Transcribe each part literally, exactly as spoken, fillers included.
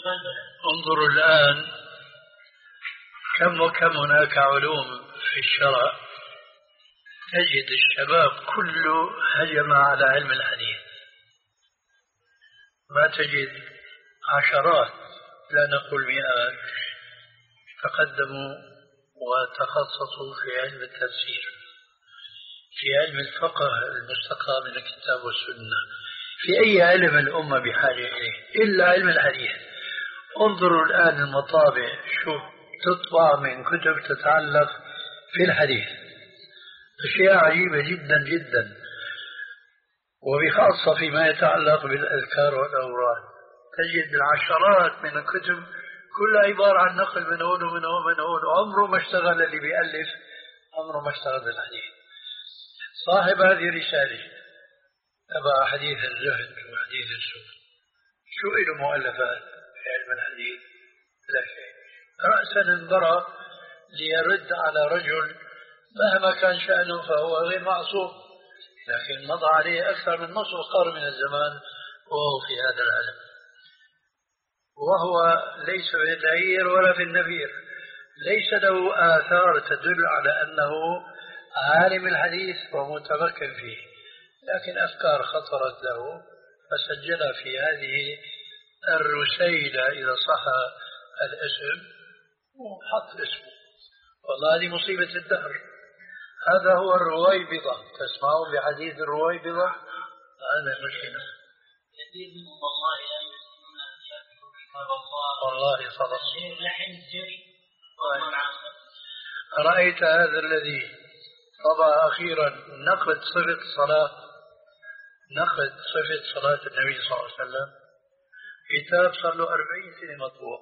انظروا الآن كم وكم هناك علوم في الشرع تجد الشباب كله هجم على علم الحديث، ما تجد عشرات لا نقول مئات تقدموا وتخصصوا في علم التفسير، في علم الفقه المستقى من الكتاب والسنة، في أي علم الأمة بحاجة إليه إلا علم الحديث. انظروا الآن المطابع شوف تطبع من كتب تتعلق في الحديث، أشياء عجيبة جدا جدا، وبخاصة فيما يتعلق بالأذكار والأوراد تجد العشرات من الكتب كلها عبارة عن نقل من هون ومن هون ومن هون، عمره ما اشتغل اللي بيألف، عمره ما اشتغل بالحديث. صاحب هذه رسالة تبع حديث الزهد وحديث السوء، شو له مؤلفات في علم الحديث؟ لا شيء. رأسا انبرى ليرد على رجل مهما كان شأنه فهو غير معصوم، لكن مضى عليه أكثر من نصف قرن من الزمان وهو في هذا العلم، وهو ليس في العير ولا في النفير، ليس له آثار تدل على أنه عالم الحديث ومتمكن فيه، لكن أفكار خطرت له فسجلها في هذه الرسيلة إذا صح الاسم وحط اسمه. والله هذه مصيبة الدهر. هذا هو الرويبضة، تسمعون بحديث الرويبضة؟ هذا مشكلة. والله صدق. رأيت هذا الذي طبع أخيرا نقد صفة صلاة نقد صفة صلاة النبي صلى الله عليه وسلم، كتاب صار له أربعين سنة مطبوع،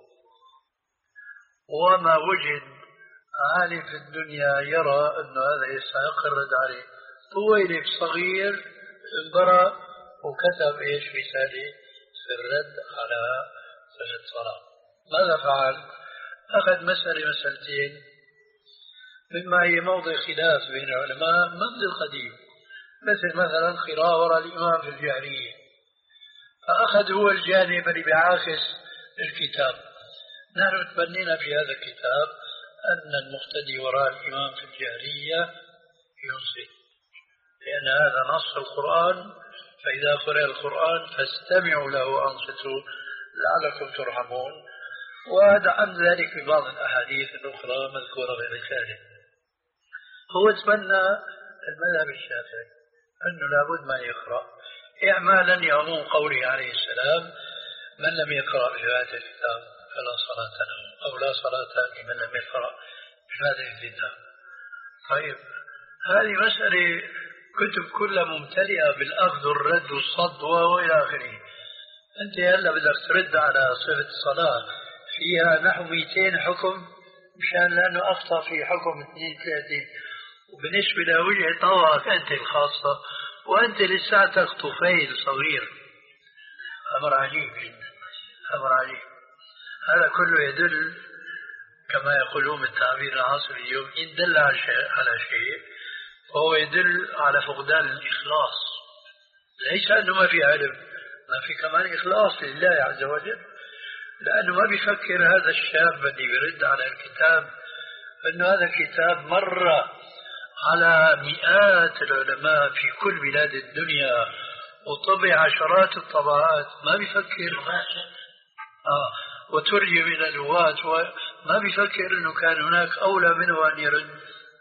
وما وجد عالم في الدنيا يرى أن هذا يستحق الرد عليه. طويلب صغير انبرى وكتب إيش رسالة في الرد على صفة الصلاة. ماذا فعل؟ أخذ مسألة مسألتين مما هي موضع خلاف بين العلماء منذ القديم، مثل مثلا قراءة وراء الإمام في الجهرية، فأخذ هو الجانب اللي بيعاكس الكتاب. نحن تبنينا في هذا الكتاب أن المقتدي وراء الإمام في الجهرية ينصت، لأن هذا نص القرآن، فإذا قرأ القرآن فاستمعوا له وأنصتوا لعلكم ترحمون، ودعم ذلك ببعض الأحاديث الأخرى مذكورة في الرسالة. هو تبنى المذهب الشافعي أنه لابد ما يقرأ إعمالا يعموم قوله عليه السلام: من لم يقرأ بهذا الكتاب فلا صلاة له، أو لا صلاة لمن لم يقرأ بهذا الكتاب. طيب هذه مسألة كتب كلها ممتلئة بالأخذ والرد والصد وإلى آخره. أنت هلا بدك ترد على صفة الصلاة فيها نحو مئتين حكم مشان لأنه أخطأ في حكم اثنين ثلاثين، وبالنسبة لوجه طوعك أنت الخاصة، وأنت لساتك طفيل صغير. أمر عجيب جدا، أمر عجيب. هذا كله يدل كما يقولون بالتعبير العصري اليوم، إن دل على شيء فهو يدل على فقدان الإخلاص، ليس أنه ما في علم، ما في كمان إخلاص لله عز وجل، لأنه ما بيفكر هذا الشاب اللي يرد على الكتاب أنه هذا الكتاب مر على مئات العلماء في كل بلاد الدنيا وطبع عشرات الطبعات، ما بيفكر آه وترجم إلى اللغات، وما بيفكر أنه كان هناك أولى منه أن يرد.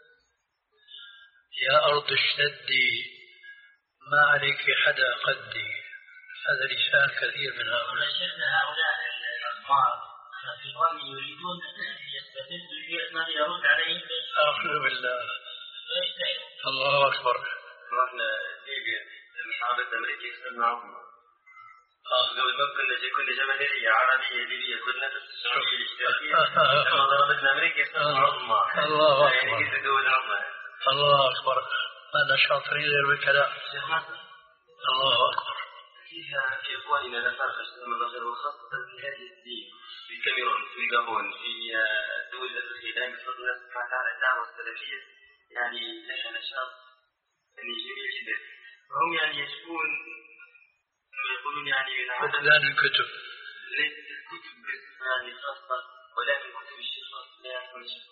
يا أرض اشتدي ما عليك حدا قدي، هذا لسان كثير من هؤلاء. هؤلاء الأطفال في الظن يريدون أن يستفيدوا ما يرد عليهم. أعوذ بالله. الله أكبر. رحنا ليبيا المحاربة الأمريكية استمعوا لو الممكن أن كل جماهيرية عربية ليبية كلها السعودية الاشتراكية لما ضربتنا أمريكا استمعوا الله أكبر. يعني كيف دول عظمى. الله أكبر. أنا شاطرين غير بالكلام. الله أكبر. فيها في إخواننا لا فرق بين وخاصة في هذه الدين في الكاميرون في الجابون في الدول الأفريقية دائما يفضل الله سبحانه وتعالى الدعوة السلفية، يعني لها نشاط يعني جميل جدا، وهم يعني يشكون كما يقولون يعني من فقدان الكتب. ليست الكتب يعني خاصة ولكن كتب الشيخ لا يكون الشيخ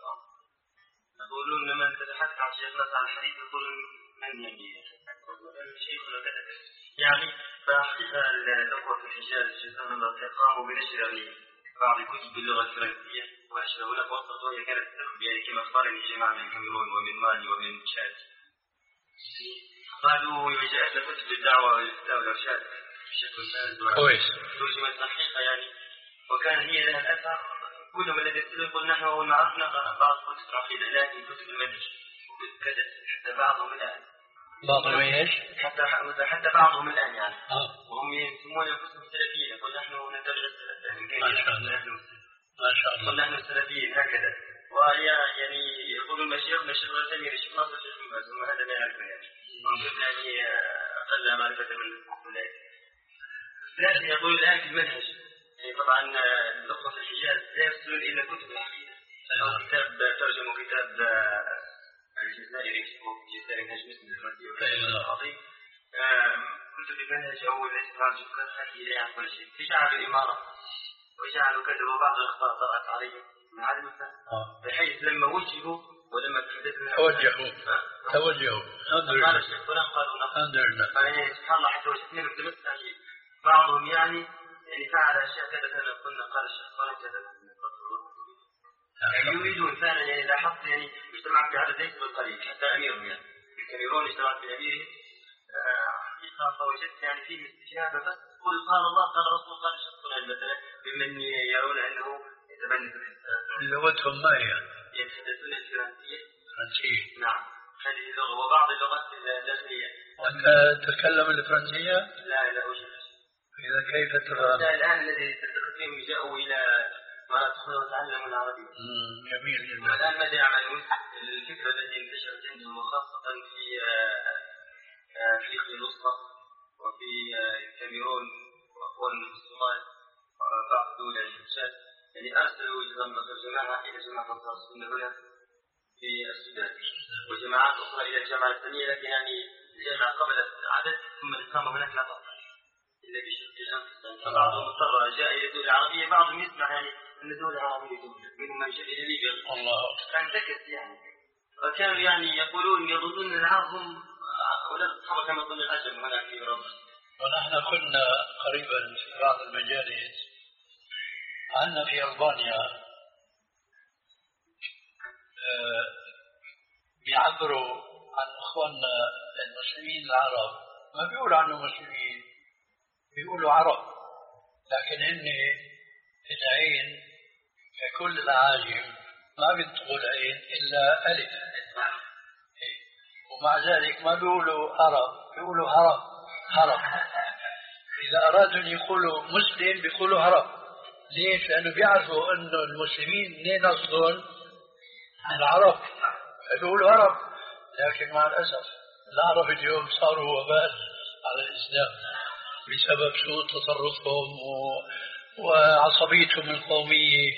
يقولون لما تتحدث عن شيخ نصر الحديث يقولون من يعني شيخنا كذا يعني فحقيقة الأخوة في الحجاز جزاهم الله خير قاموا بنشر بعض الكتب باللغة الفرنسية ونشر هنا في وسط وهي كانت يعني كما أخبرني جماعة من الكاميرون ومن مالي ومن تشاد قالوا جاءت كتب الدعوة والإفتاء والإرشاد بشكل كامل كويس ترجمة صحيحة يعني وكان هي لها الأثر كلهم الذين يقول نحن أول ما عرفنا بعض كتب العقيدة لكن كتب المنهج وكتب كذا حتى بعضهم الآن بعضهم ايش؟ حتى حتى بعضهم الآن يعني آه. وهم يسمون أنفسهم سلفيين يقول نحن نتبع السلف ما شاء الله ما شاء الله نحن السلفيين هكذا وهي يعني يقول المشيخ مشيخ الثاني الشيخ ناصر الشيخ مباز هم هذا ما يعرفون يعني ممكن يعني أقل معرفة من أولئك لكن يقول الآن في المنهج يعني طبعا الأخوة في الحجاز لا يرسلون إلا كتب العقيدة أو كتاب ترجموا كتاب الجزائري الجزائري منهج مسلم الفرنسي العظيم كتب المنهج أو الاستقرار الجكار هذه لا يعرف كل شيء فجعلوا الإمارة وجعلوا كتبوا بعض الأخطاء طرأت عليهم من عدم الفهم بحيث لما وجهوا ولما تحدثنا توجهوا توجهوا الحمد لله الحمد لله يعني سبحان الله حتى وجدتني بالتمس يعني بعضهم يعني يعني فعل أشياء كذا كذا قلنا قال الشيخ قال كذا يعني يريدون فعلا يعني لاحظت يعني اجتمعت في عدد ليس بالقليل حتى أميرهم يعني الكاميرون اجتمعت في أميره حقيقة فوجدت يعني فيه استجابة بس قل قال الله قال رسول قال الشيخ فلان مثلا ممن يرون أنه يتبنى في لغتهم ما هي؟ يتحدثون الفرنسية فرنسية نعم هذه اللغة وبعض اللغات الداخلية وأنت تتكلم الفرنسية؟ لا لا أوجد إذا كيف ترى؟ الآن الذي تتخذهم جاءوا إلى ما تدخلوا وتعلموا العربية. جميل جدا. والآن ماذا يعملون؟ الفكرة التي انتشرت عندهم وخاصة في أفريقيا الوسطى وفي الكاميرون وأخوان من الصومال وبعض دول الشام يعني أرسلوا جماعة إلى جماعة أنصار السنة هنا في السودان وجماعات أخرى إلى الجامعة الثانية لكن يعني الجامعة قبلت عدد ثم الإقامة هناك لا تقع إلا بشكل الأنفس فبعضهم اضطر جاء إلى الدول العربية بعضهم يسمع يعني أن الدول العربية دولة منهم من جاء إلى ليبيا الله فانتكس يعني وكانوا يعني يقولون يظنون أن العرب هم أولاد الصحابة كما يظن العجم هناك في أوروبا. ونحن كنا قريبا في بعض المجالس عندنا في ألبانيا بيعبروا عن إخواننا المسلمين العرب ما بيقولوا عنهم مسلمين بيقولوا عرب لكن هن العين ككل الأعاجم ما بينطقوا العين إلا ألف ومع ذلك ما بيقولوا عرب بيقولوا هرب هرب إذا أرادوا أن يقولوا مسلم بيقولوا هرب ليش؟ لأنه بيعرفوا أنه المسلمين منين أصلهم العرب بيقولوا هرب لكن مع الأسف العرب اليوم صاروا وبال على الإسلام بسبب سوء تصرفهم وعصبيتهم القومية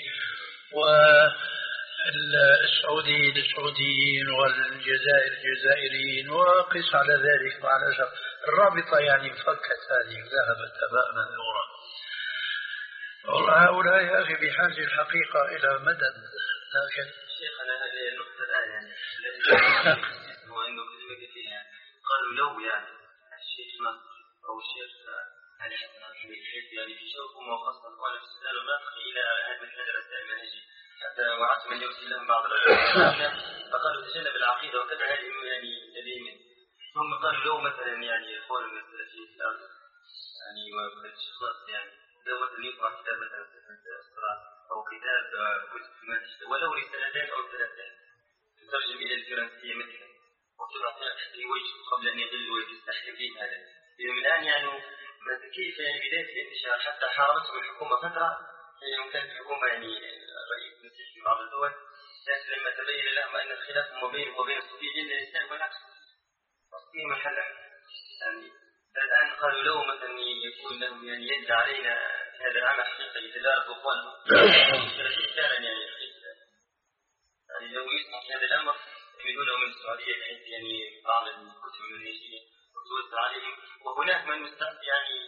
والسعوديين السعوديين والجزائر الجزائريين وقس على ذلك مع الأسف الرابطة يعني فكت هذه ذهبت هباء منثورا. والله هؤلاء يا أخي بحاجة الحقيقة إلى مدد لكن شيخنا هذه النقطة الآن يعني الذي هو أنه كلمة فيها قالوا لو يعني الشيخ نصر أو الشيخ علي حسن الحديث يعني في شوكهم وخاصة أخوان في السودان ونقل إلى هذه المدرسة المنهجية حتى وعدت من يرسل لهم بعض الأشياء فقالوا تجنب العقيدة وكذا هذه يعني لديهم ثم قالوا لو مثلا يعني إخوان مثلا في الأرض يعني والشيخ نصر يعني لو مثلا يقرأ كتاب مثلا أو كتاب كتب في المنهج ولو رسالتين أو ثلاثتين تترجم إلى الفرنسية مثلا وتبعث تحت وجه قبل أن يضل ويستحكم فيه هذا اليوم الآن يعني كيف يعني بداية الانتشار حتى حاربتهم الحكومة فترة يعني كانت الحكومة يعني رئيس مسيح في بعض الدول لكن لما تبين لهم أن الخلاف ما بينهم وبين الصوفيين الإنسان والعكس فيه محل يعني الآن قالوا لو مثلا يكون لهم يعني يد علينا هذا العمل حقيقة يتدارك أخوانهم فعلا يعني يعني لو يسمع في هذا الأمر يميلونه من السعودية بحيث يعني بعض الكتب المنهجية وتوزع عليهم وهناك من مستعد يعني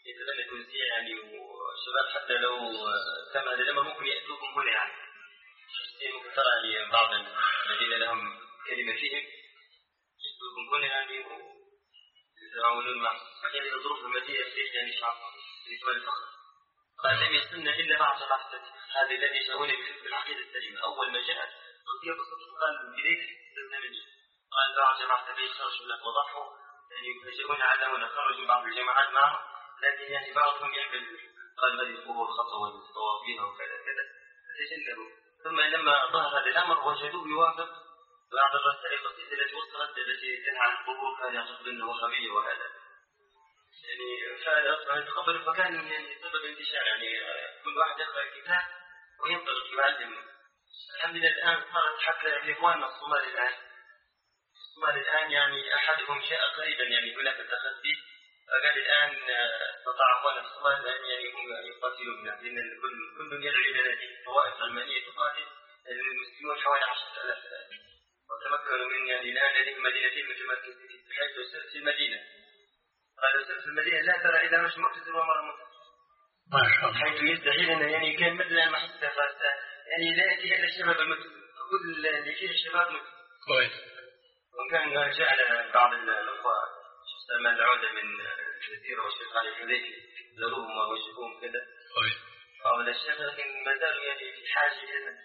يتبنى التونسية يعني وشباب حتى لو تم هذا الأمر ممكن يأتوكم هنا يعني ممكن ترى يعني بعض الذين لهم كلمة فيهم يأتوكم هنا يعني ويتعاونون مع يعني الظروف المادية في يعني شعب يتولى الفقر قال لم يصلنا إلا بعد رحمة هذا الذي يشعرون بحب العقيدة السليمة أول ما جاءت قضية بسيطة قال إليك تزمني قال بعد رحمة بي خرجوا لك وضحوا يعني يفاجئون علمونا خرجوا بعض الجماعات معهم لكن يعني بعضهم يعمل قال هذه القبور خطوة والطواف فيها وكذا كذا فتجنبوا ثم لما ظهر هذا الأمر وجدوه يوافق بعض الرسائل القصيدة التي وصلت التي تنهى عن القبور كان يعتقد أنه وهابية وهذا يعني فأصبح يتقبل فكان يعني سبب انتشار يعني كل واحد يقرأ الكتاب وينطلق يعلم الحمد لله الآن صارت حتى لإخواننا الصومال الآن الصومال الآن يعني أحدهم جاء قريبا يعني هناك التخطي فقال الآن استطاع أخواننا الصومال أن يعني هم يقاتلون لأن كل كل يدعو إلى هذه الطوائف العلمانية تقاتل المسلمون حوالي عشرة آلاف وتمكنوا من يعني الآن لديهم مدينتين متمكنين بحيث يصير في المدينة قالوا يصير في المدينة لا ترى إذا مش مقتدر ومرة مقتدر ما شاء الله حيث يستحيل أنه يعني كان مثل المحسة يعني لا يأتي إلا الشباب المسلم كل اللي فيه الشباب مسلم كويس وكان جعل بعض الأخوة سلمان العودة من الجزيرة والشيخ علي الحذيفي زاروهم ووجهوهم كذا كويس بعض الأشياء لكن ما زالوا يعني في حاجة إلى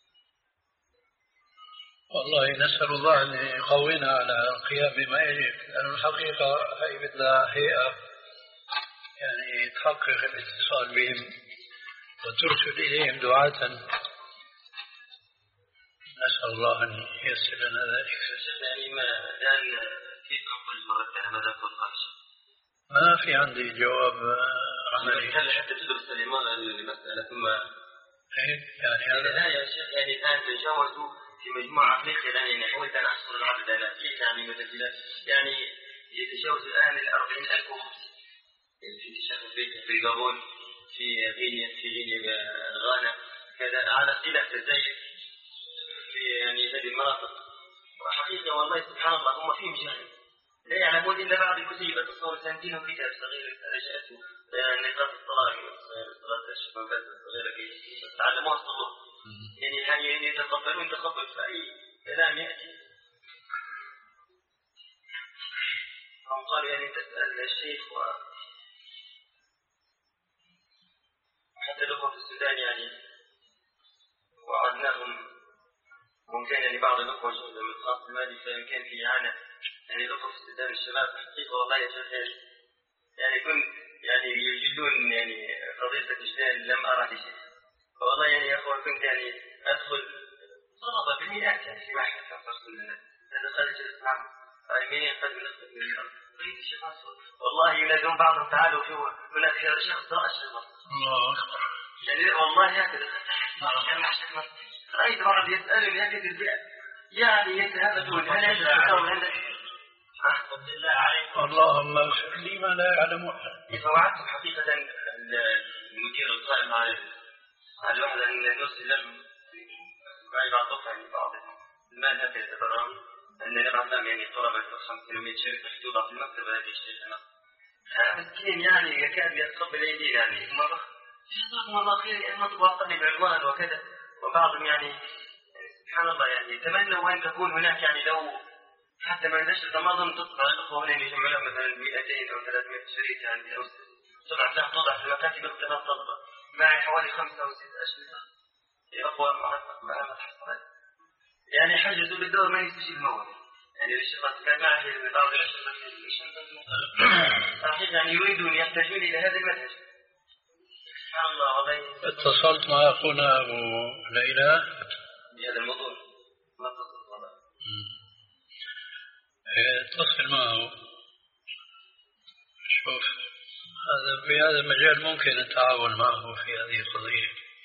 والله نسأل الله أن يقوينا على القيام بما يجب لأن الحقيقة هي بدها هيئة يعني تحقق الاتصال بهم وترسل إليهم دعاة نسأل الله أن ييسر لنا ذلك. يعني ما الآن كيف نقول مرة ثانية ماذا تقول ما في عندي جواب عملي. هل حتى تدرس الإمارة لمسألة ثم يعني هذا لا يا شيخ يعني الآن تجاوزوا في مجموعة أفريقيا الآن يعني حاولت أن أحصل العدد أنا كيف يعني مثلا يعني يتجاوز الآن الأربعين ألف وخمس يعني في انتشار في في الجابون في غينيا في غينيا غانا كذا على اختلاف الجزائر في يعني هذه المناطق وحقيقة والله سبحان الله هم فيهم جهل لا يعلمون إلا بعض الكتيبة تصور سنتين كتاب صغير رجعته نقاط الطلاق صلاة الشبابات الصغيرة كي تعلموها الصلاة يعني يعني يتقبلون تقبل في أي كلام يأتي هم قالوا يعني تسأل الشيخ و حتى الأخوة في السودان يعني وعدناهم ممكن يعني بعض الأخوة جهدوا من الخاص المالي فإن كان في إعانة يعني الأخوة في السودان الشباب حقيقة والله يا شيخ يعني كنت يعني يجدون يعني فضيلة الجدال لم أرى شيء والله يعني يا أخوة كنت يعني أدخل طلبة بالمئات يعني في واحد كان فرصة لنا هذا خارج الإسلام مين قد من أخذ من الأرض والله ينادون بعضهم تعالوا شو هناك شخص رأس الله أكبر يعني والله هكذا رأيت بعض يسألني هكذا البيئة يعني يتهابدون هل هذا الشيطان عندك اللهم اغفر لي ما لا يعلم أحد. فوعدت حقيقة المدير القائم على على الوحدة أن نرسل لهم معي بعض الطفل يعني بعض المال هكذا يتبرعون أن نبعث لهم يعني طلبة خمسين ومئة شركة محدودة في المكتبة هذه الشيخة مسكين يعني يكاد يتقبل أيدينا يعني مرة جزاكم الله خير يعني نطبع العنوان وكذا وبعضهم يعني سبحان الله يعني يتمنوا أن تكون هناك يعني لو حتى ما نشر ما ظن تطبع الأخوة هنا يجمع لهم مثلا مئتين أو ثلاثمائة شريك عندي أو سبعة لها توضع في المكاتب اختلاف طلبة معي حوالي خمسة أو ستة أشهر أخوة مع الحصرات يعني حجزوا بالدور ما يستشير الموت يعني الشخص كان معه بعض الأشخاص صحيح يعني يريدون يحتاجون إلى هذا المنهج سبحان الله والله. اتصلت مع أخونا أبو ليلى بهذا الموضوع ما اتصلت والله اتصل معه شوف هذا في هذا المجال ممكن التعاون معه في هذه القضية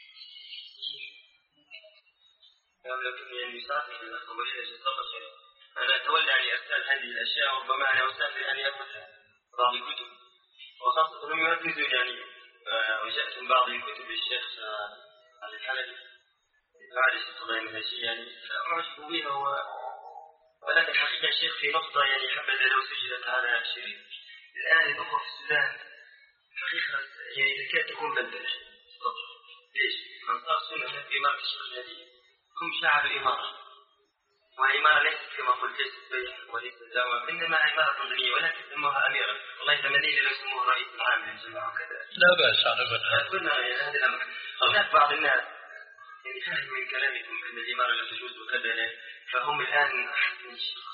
لكن يعني يساعدني من الخبرية أنا أتولى يعني أرسال هذه الأشياء وربما أنا أسافر يعني أخذ بعض الكتب وخاصة أنهم يركزون يعني وجدتهم بعض الكتب للشيخ علي الحلبي بعد القضايا المنهجية يعني فأعجبوا بها و... ولكن حقيقة الشيخ في نقطة يعني حبذا لو سجلت على شريط الآن الأخوة في السودان حقيقة يعني تكاد تكون بلدة. ليش؟ أنصار السنة في إمارة الشيخ الهادي هم شعب الإمارة، والإمارة ليست كما قلت ليست بيع وليست دعوة، إنما إمارة تنظيمية ولكن يسموها أميرا. والله يتمنى لو يسموه رئيس العام للجماعة وكذا. لا بأس على بالها. قلنا يعني هذا الأمر. هناك بعض الناس يعني فهم من كلامكم أن الإمارة لا تجوز وكذا، فهم الآن أحسن من الشيخ.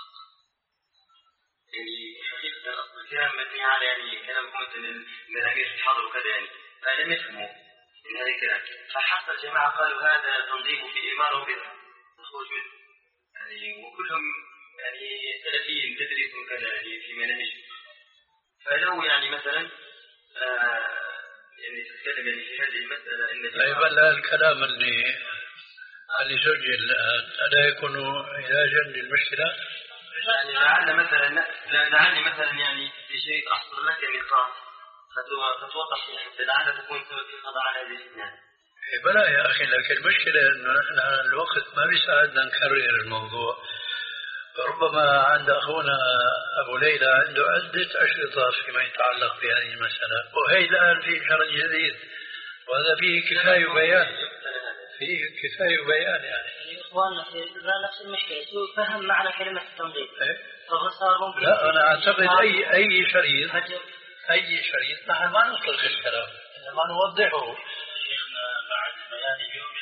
يعني حقيقة أصل الكلام مبني على يعني كلامكم مثل أن الأمير في الحضر وكذا، يعني فلم يفهموا من هذا الكلام. فحتى الجماعة قالوا هذا تنظيم في إمارة وبدعة نخرج منه. يعني وكلهم يعني سلفيين تدريسهم كذا يعني في مناهجهم. فلو يعني مثلا آه يعني تتكلم يعني في هذه المسألة إن طيب لا الكلام اللي اللي سجل ألا يكون علاجا للمشكلة؟ يعني لعل مثلا لعل مثلا يعني شيء أحصل لك نقاط فتوضح حتى لعل تكون سبب في قضاء على هذه الفتنة. بلا يا أخي، لكن المشكلة إنه نحن الوقت ما بيساعدنا نكرر الموضوع. ربما عند أخونا أبو ليلى عنده عدة أشرطة فيما يتعلق بهذه المسألة، وهي الآن في شرع جديد، وهذا فيه كفاية بيان، فيه كفاية بيان يعني. إخواننا في نفس المشكلة سوء فهم معنى كلمة التنظيم. لا أنا أعتقد أي أي شريط أي شريط نحن ما نطلق الكلام إنما نوضحه. شيخنا بعد بيان اليوم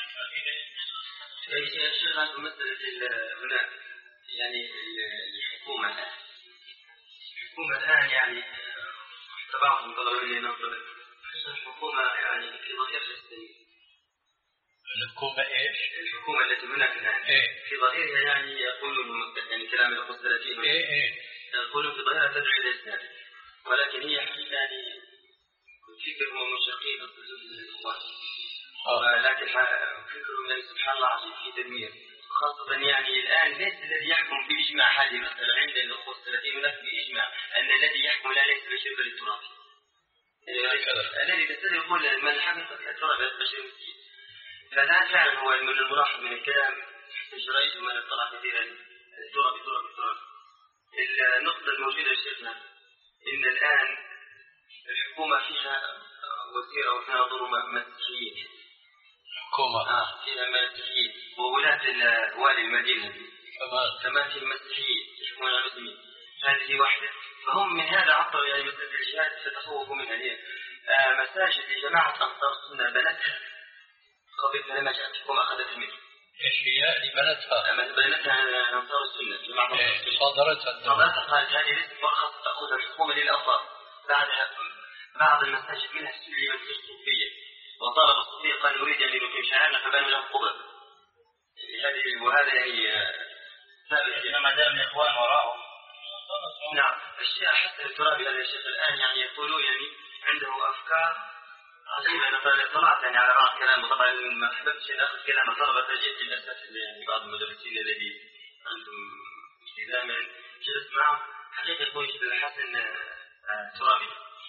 أي شيء شيخنا في مسألة هنا يعني الحكومة الحكومة الآن يعني تبعهم طلبوا لي ننظر الحكومة يعني في ظهير السنين. الحكومة إيش؟ الحكومة التي هناك الآن إيه؟ في ظهيرها يعني يقولون يعني كلام الأخوة الثلاثين إيه إيه يقولون في ظهيرها تدعو إلى الإسلام، ولكن هي حقيقة يعني فكرهم ومشرقين أصدقون الإخوان، ولكن فكرهم يعني سبحان الله عظيم في تدمير، خاصة يعني الآن ليس الذي يحكم بإجماع هذه المسألة عند الأخوة الثلاثين هناك بإجماع أن الذي يحكم لا ليس بشرب للتراب. الذي تستدعي يقول من حقق التراب بشر مسكين. فالآن فعلا هو من الملاحظ من الكلام إجرائيت من اطلع كثيرا التراب التراب التراب. النقطة الموجودة شيخنا إن الآن الحكومة فيها وزيرة وفيها ظلم مسيحيين. حكومة آه فيها مسيحيين وولاة والي المدينة كمان كمان فيها مسيحيين يحكمون على المسلمين. هذه واحدة. فهم من هذا عطوا يعني مسألة الجهاد فتخوفوا منها هي آه مساجد لجماعة أنصار السنة بنتها قبل لما جاءت الحكومة أخذت منه. إيش هي اللي بنتها؟ بنتها أنصار السنة في بعض إيه صدرتها صدرتها قالت هذه ليست مرخص تأخذها الحكومة للأنصار. بعدها بعض المساجد منها السورية والصوفية وطالب الصوفية قال نريد أن نقيم شعارنا فبنوا لهم قبب. هذه وهذا يعني ثابت ما دام الإخوان وراءهم. نعم الشيء حتى الترابي هذا الشيخ الآن يعني يقولون يعني عنده أفكار عجيبة. أنا طلعت يعني على بعض كلامه طبعا ما حببتش أن أخذ كلام طلبة جيت للأسف يعني بعض المدرسين الذي عندهم التزام جلست معهم حقيقة يقول الشيخ الحسن الترابي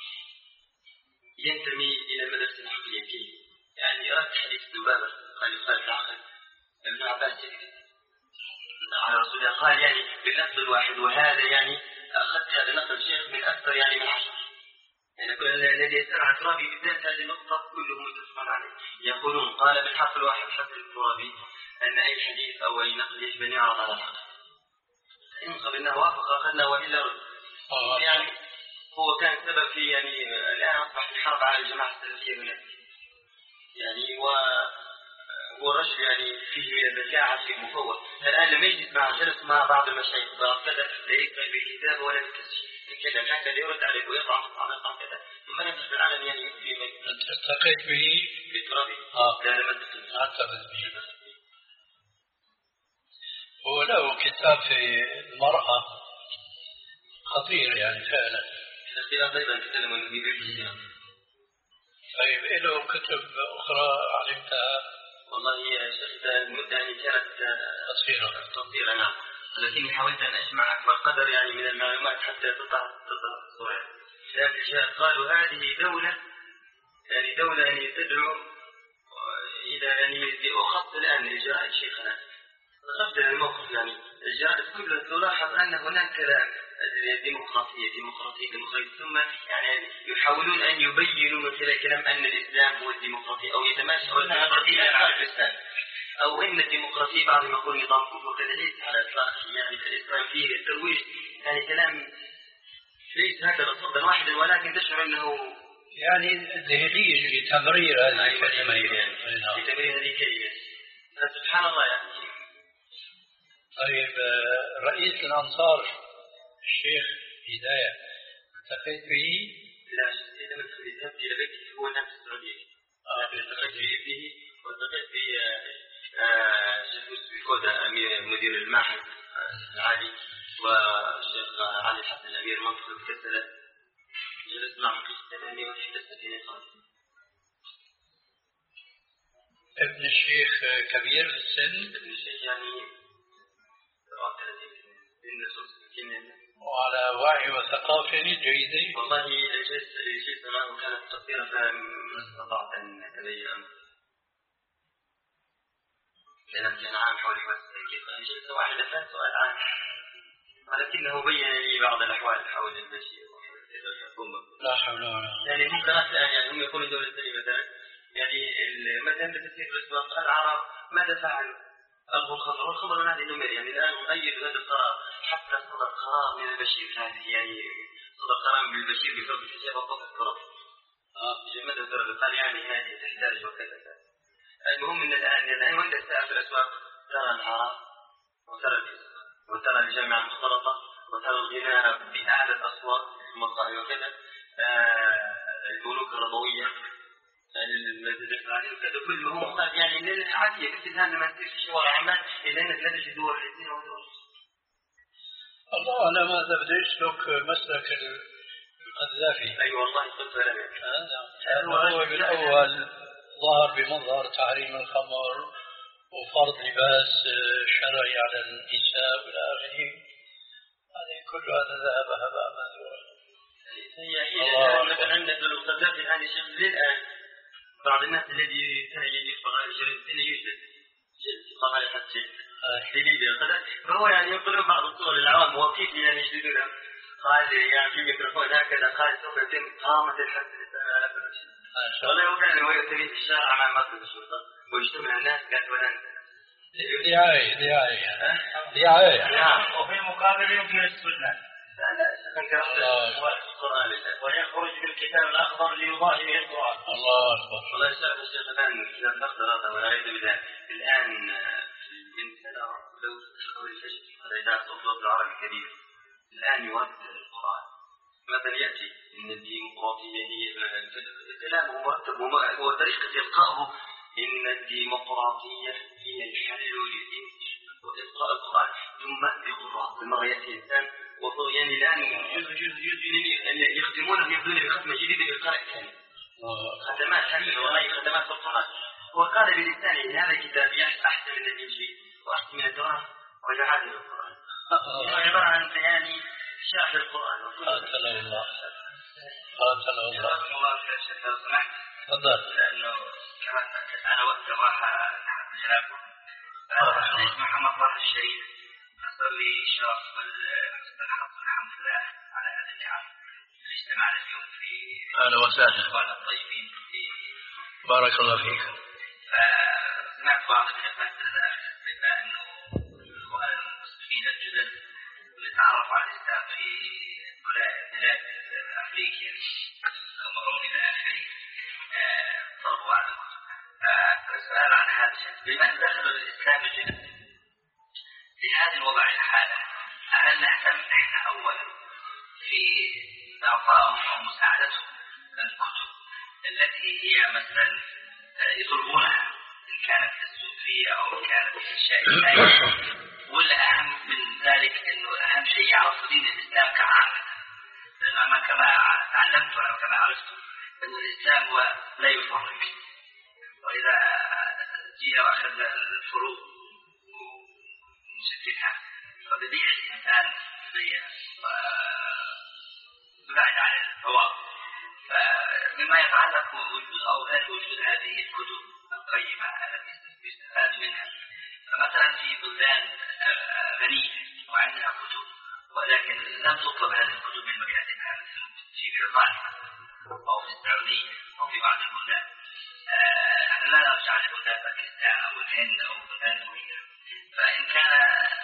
ينتمي إلى المدرسة الحقيقية كي يعني رد حديث دبابة قال يقال العقل ابن عباس على رسول الله قال يعني باللفظ الواحد وهذا يعني أخذت هذا النقل الشيخ من أكثر يعني من عشر يعني الذي يسأل عن الترابي بالذات هذه النقطة كلهم متفقون عليه. يقولون قال بالحرف الواحد حتى الترابي أن أي حديث أو أي نقل يجب أن يعرض على العقل إن قبلنا وافق أخذنا وإلا رد. يعني هو كان سبب في يعني الآن أصبح الحرب على الجماعة السلفية هناك يعني و هو رجل يعني فيه من البشاعة في المفوض. الآن لما يجلس مع جلس مع بعض المشايخ كذا لا يقرأ بالكتاب ولا بالتسجيل يتكلم هكذا يرد عليه ويقع على يقع كذا ثم نفس العالم يعني يكفي ما تلتقيت به بالترابي آه لا لما أعتقد به. هو له كتاب في المرأة خطير يعني فعلا. الاختلاف أيضا تكلم عن الجزيرة. طيب له كتب أخرى علمتها؟ والله هي شيخة المدة يعني كانت قصيرة قصيرة نعم لكني حاولت أن أجمع أكبر قدر يعني من المعلومات حتى تطلع تطلع الصورة. لكن قالوا هذه دولة يعني دولة يعني تدعو إلى يعني أخص الآن لإجراء شيخنا. غفل الموقف يعني الجائز كله تلاحظ أن هناك كلام ديمقراطية ديمقراطية ديمقراطية ثم يعني يحاولون أن يبينوا من خلال كلام أن الإسلام هو الديمقراطية أو يتماشى أو الديمقراطية مع الإسلام أو إن الديمقراطية بعضهم يقول نظام كفر وكذا ليس على إطلاق يعني الإسلام فيه ترويج يعني كلام ليس هكذا صدقا واحدا ولكن تشعر أنه يعني ذهنية لتمرير هذه الكلمة يعني لتمرير هذه الكلمة سبحان الله يعني. طيب رئيس الأنصار الشيخ هداية التقيت به؟ لا إذا ما ذهبت إلى بيته هو نفس السعودية التقيت به والتقيت بشيخ بكودة أمير مدير المعهد العالي والشيخ علي حسن الأمير منطقة الكسلة جلست معهم في ثمانية وحدة سنين خالص. ابن الشيخ كبير في السن؟ ابن الشيخ يعني سبعة وثلاثين سنة وعلى وعي وثقافة جيدة؟ والله جلست معه كانت قصيرة فما استطعت أن أتبين لأن كان عام حولي بس كيف جلسة واحدة فات سؤال عام ولكنه بين لي بعض الأحوال حول البشير لا حول ولا قوة. يعني ممكن الآن يعني هم يقولوا دولة الثانية مثلا يعني مثلا بتسير الأسواق العرب ماذا فعلوا؟ ألغوا الخمر والخمر هذه نمر يعني الآن مؤيد هذا القرار حتى صدر قرار من البشير هذه يعني صدر قرار من البشير بفرض الحجاب وقف الكرة. آه جمد الدرجة قال يعني هذه تحتاج وكذا. المهم إن الآن الآن وين تستأثر في الأسواق ترى العرب وترى الفسق وترى الجامعة المختلطة وترى الغناء بأعلى الأصوات المقاهي وكذا آه البنوك الربوية المزيد عليه وكذا كل ما هو مختلف يعني لأن عادية مثل هذا ما تصير في شوارع عمان إلا أنك لا تجد دول الاثنين ودول. الله أنا ماذا بده يسلك مسلك القذافي. أي والله قلت ولا بيك. هو بالأول ظهر بمظهر تحريم الخمر وفرض لباس شرعي على النساء والى اخره. هذه كل هذا ذهب هباء منثورا. هي هي مثلا عندك القذافي الان شيخ للان بعض الناس الذي كان يخبر عن الجريمتين يوجد يطلق عليه حد شيء في ليبيا فهو يعني يقول بعض الصور للعوام وكيف يعني يشددونها قال يعني في ميكروفون هكذا قال سوف يتم قامة الحد الإسلامي على كل شيء. والله هو كان هو يتبين في الشارع مع مصر الشرطة ويجتمع الناس قال ولا دعاية دعاية دعاية نعم وفي المقابل يمكن السنة ويخرج بالكتاب الأخضر ليضاهي به القرآن. الله أكبر. والله الشيخ الشيخ الآن الكتاب الأخضر هذا ولا يد بذلك الآن من سنة لو تشغل الفجر هذا إذاعة صوت العربي الكبير الآن يرتب القرآن مثلا يأتي إن الديمقراطية هي كلامه مرتب وطريقة إلقائه إن الديمقراطية هي الحل وإلقاء القرآن ثم بقراء المرة يأتي إنسان يعني الآن جزء جزء جزء أن يختمونه يبدون بختمة جديدة بالقراءة الثاني ختمات حديثة والله ختمات في القرآن وقال بلسانه إن هذا الكتاب أحسن من الإنجيل وأحسن من التوراة وجعل القرآن هو عبارة عن يعني شاهد القرآن. قاتل الله قاتل الله. جزاكم الله خير شيخ لو سمحت. تفضل. لأنه كما أنا وقت الراحة جنابكم. محمد طه الشريف أسأل لي شرف والحسن الحظ الحمد لله على هذه النعم اللي اجتمعنا اليوم في. أهلا وسهلا. وعلى الطيبين في. بارك الله فيك. سمعت بعض الكلمات بما أنه الإخوان المسلمين الجدد نتعرف على الإسلام في بلاد أفريقيا الكاميرون إلى آخره طلبوا على السؤال عن هذا الشيء بما دخل الإسلام الجدد في هذا الوضع الحالة هل نهتم إحنا أولا في إعطائهم أو مساعدتهم الكتب التي هي مثلا يطلبونها إن كانت في الصوفية أو إن كانت في الأشياء الثانية ولا أهم من ذلك إنه أهم شيء يعرف دين الإسلام كعامة لأن كما تعلمت أو كما عرفت أن الإسلام هو لا يفرق وإذا جينا وأخذ الفروق ومشتتها فبديع الإنسان بديع وبعد عن الثواب فمما يتعلق بوجود أو غير وجود هذه الكتب القيمة التي يستفاد منها فمثلا في بلدان غنية وعندها كتب ولكن لم تطلب هذه الكتب من مكاتبها في بريطانيا أو في السعودية أو في بعض البلدان. أنا لا أرجع لبلدان باكستان أو الهند أو بلدان أوروبية. فإن كان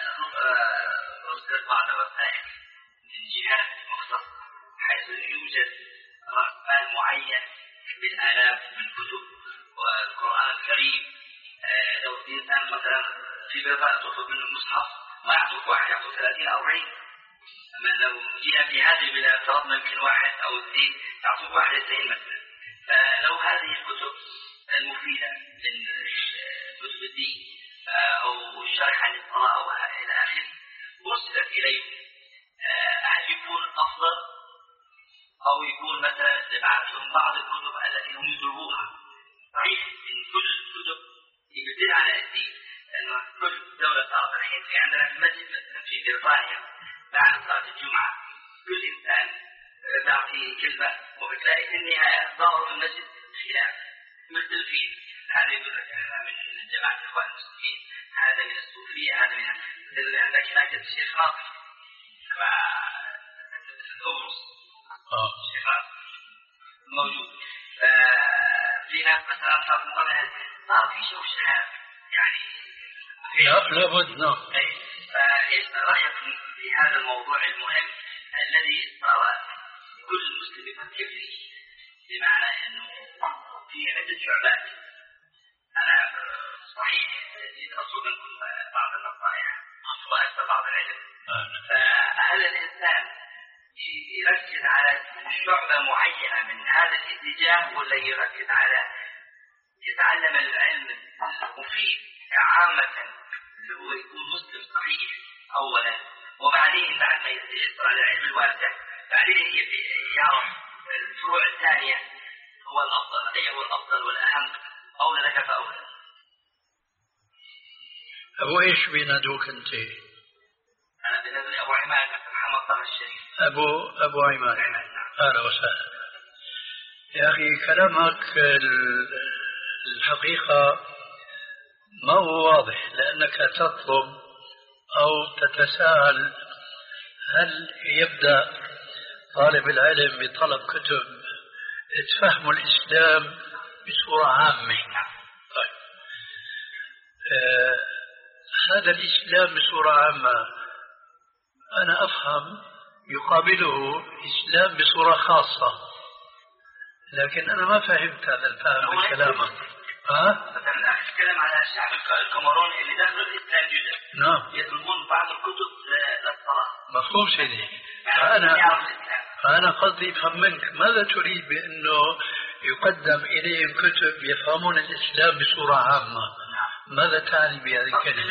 أصدر بعض الوسائل من جهات مختصة حيث يوجد رأس مال معين بالآلاف من كتب والقرآن الكريم، لو الإنسان مثلا في بريطانيا تطلب منه مصحف ما يعطوك واحد، يعطوك ثلاثين أو أربعين. أما لو جينا في هذه البلاد فرضنا يمكن واحد أو اثنين يعطوك واحد اثنين مثلا. فلو هذه الكتب المفيدة من كتب الدين أو الشرح عن الصلاة أو إلى آخره وصلت إليهم، هل يكون أفضل أو يكون مثلا نبعثهم بعض الكتب التي هم يدربوها؟ صحيح إن كل الكتب يبدل على الدين، لأنه كل دولة صارت الحين في عندنا في مسجد مثلا في بريطانيا بعد صلاة الجمعة كل إنسان تعطي كلمة وبتلاقي في النهاية ظهر في المسجد خلاف مختلفين. هذا يقول لك هذا من جماعة الإخوان المسلمين، هذا من الصوفية، هذا من اللي عندك هناك الشيخ ناصر وقبرص الشيخ ناصر موجود. في ناس مثلا صار مقابلة صار في شوشات يعني لا لابد. نعم. فإيش رأيكم في هذا الموضوع المهم الذي صار كل مسلم يفكر فيه، بمعنى أنه في عدة شعبات؟ أنا صحيح أطلب منكم بعض النصائح وأكثر بعض العلم. فهل الإنسان يركز على شعبة معينة من هذا الاتجاه ولا يركز على يتعلم العلم المفيد عامة اللي هو يكون مسلم صحيح أولا، وبعدين بعد ما يصل على العلم الواسع بعدين يعرف الفروع الثانية هو الأفضل، أي هو الأفضل والأهم أولى لك فأولى؟ أبو إيش بينادوك أنت؟ أنا بنادي أبو عماد محمد طه الشريف. أبو أبو عماد. أهلا وسهلا. يا أخي كلامك الحقيقة ما هو واضح، لأنك تطلب أو تتساءل هل يبدأ طالب العلم بطلب كتب تفهم الإسلام بصورة عامة. طيب. آه هذا الإسلام بصورة عامة أنا أفهم يقابله إسلام بصورة خاصة، لكن أنا ما فهمت هذا الفهم من كلامك. ها؟ مثلا أتكلم على الشعب الكاميروني اللي دخلوا الإسلام جدا. نعم. يطلبون بعض الكتب للصلاة. مفهوم سيدي. فأنا فأنا قصدي أفهم منك ماذا تريد بأنه يقدم إليهم كتب يفهمون الإسلام بصورة عامة. ماذا تعني بهذه الكلمة؟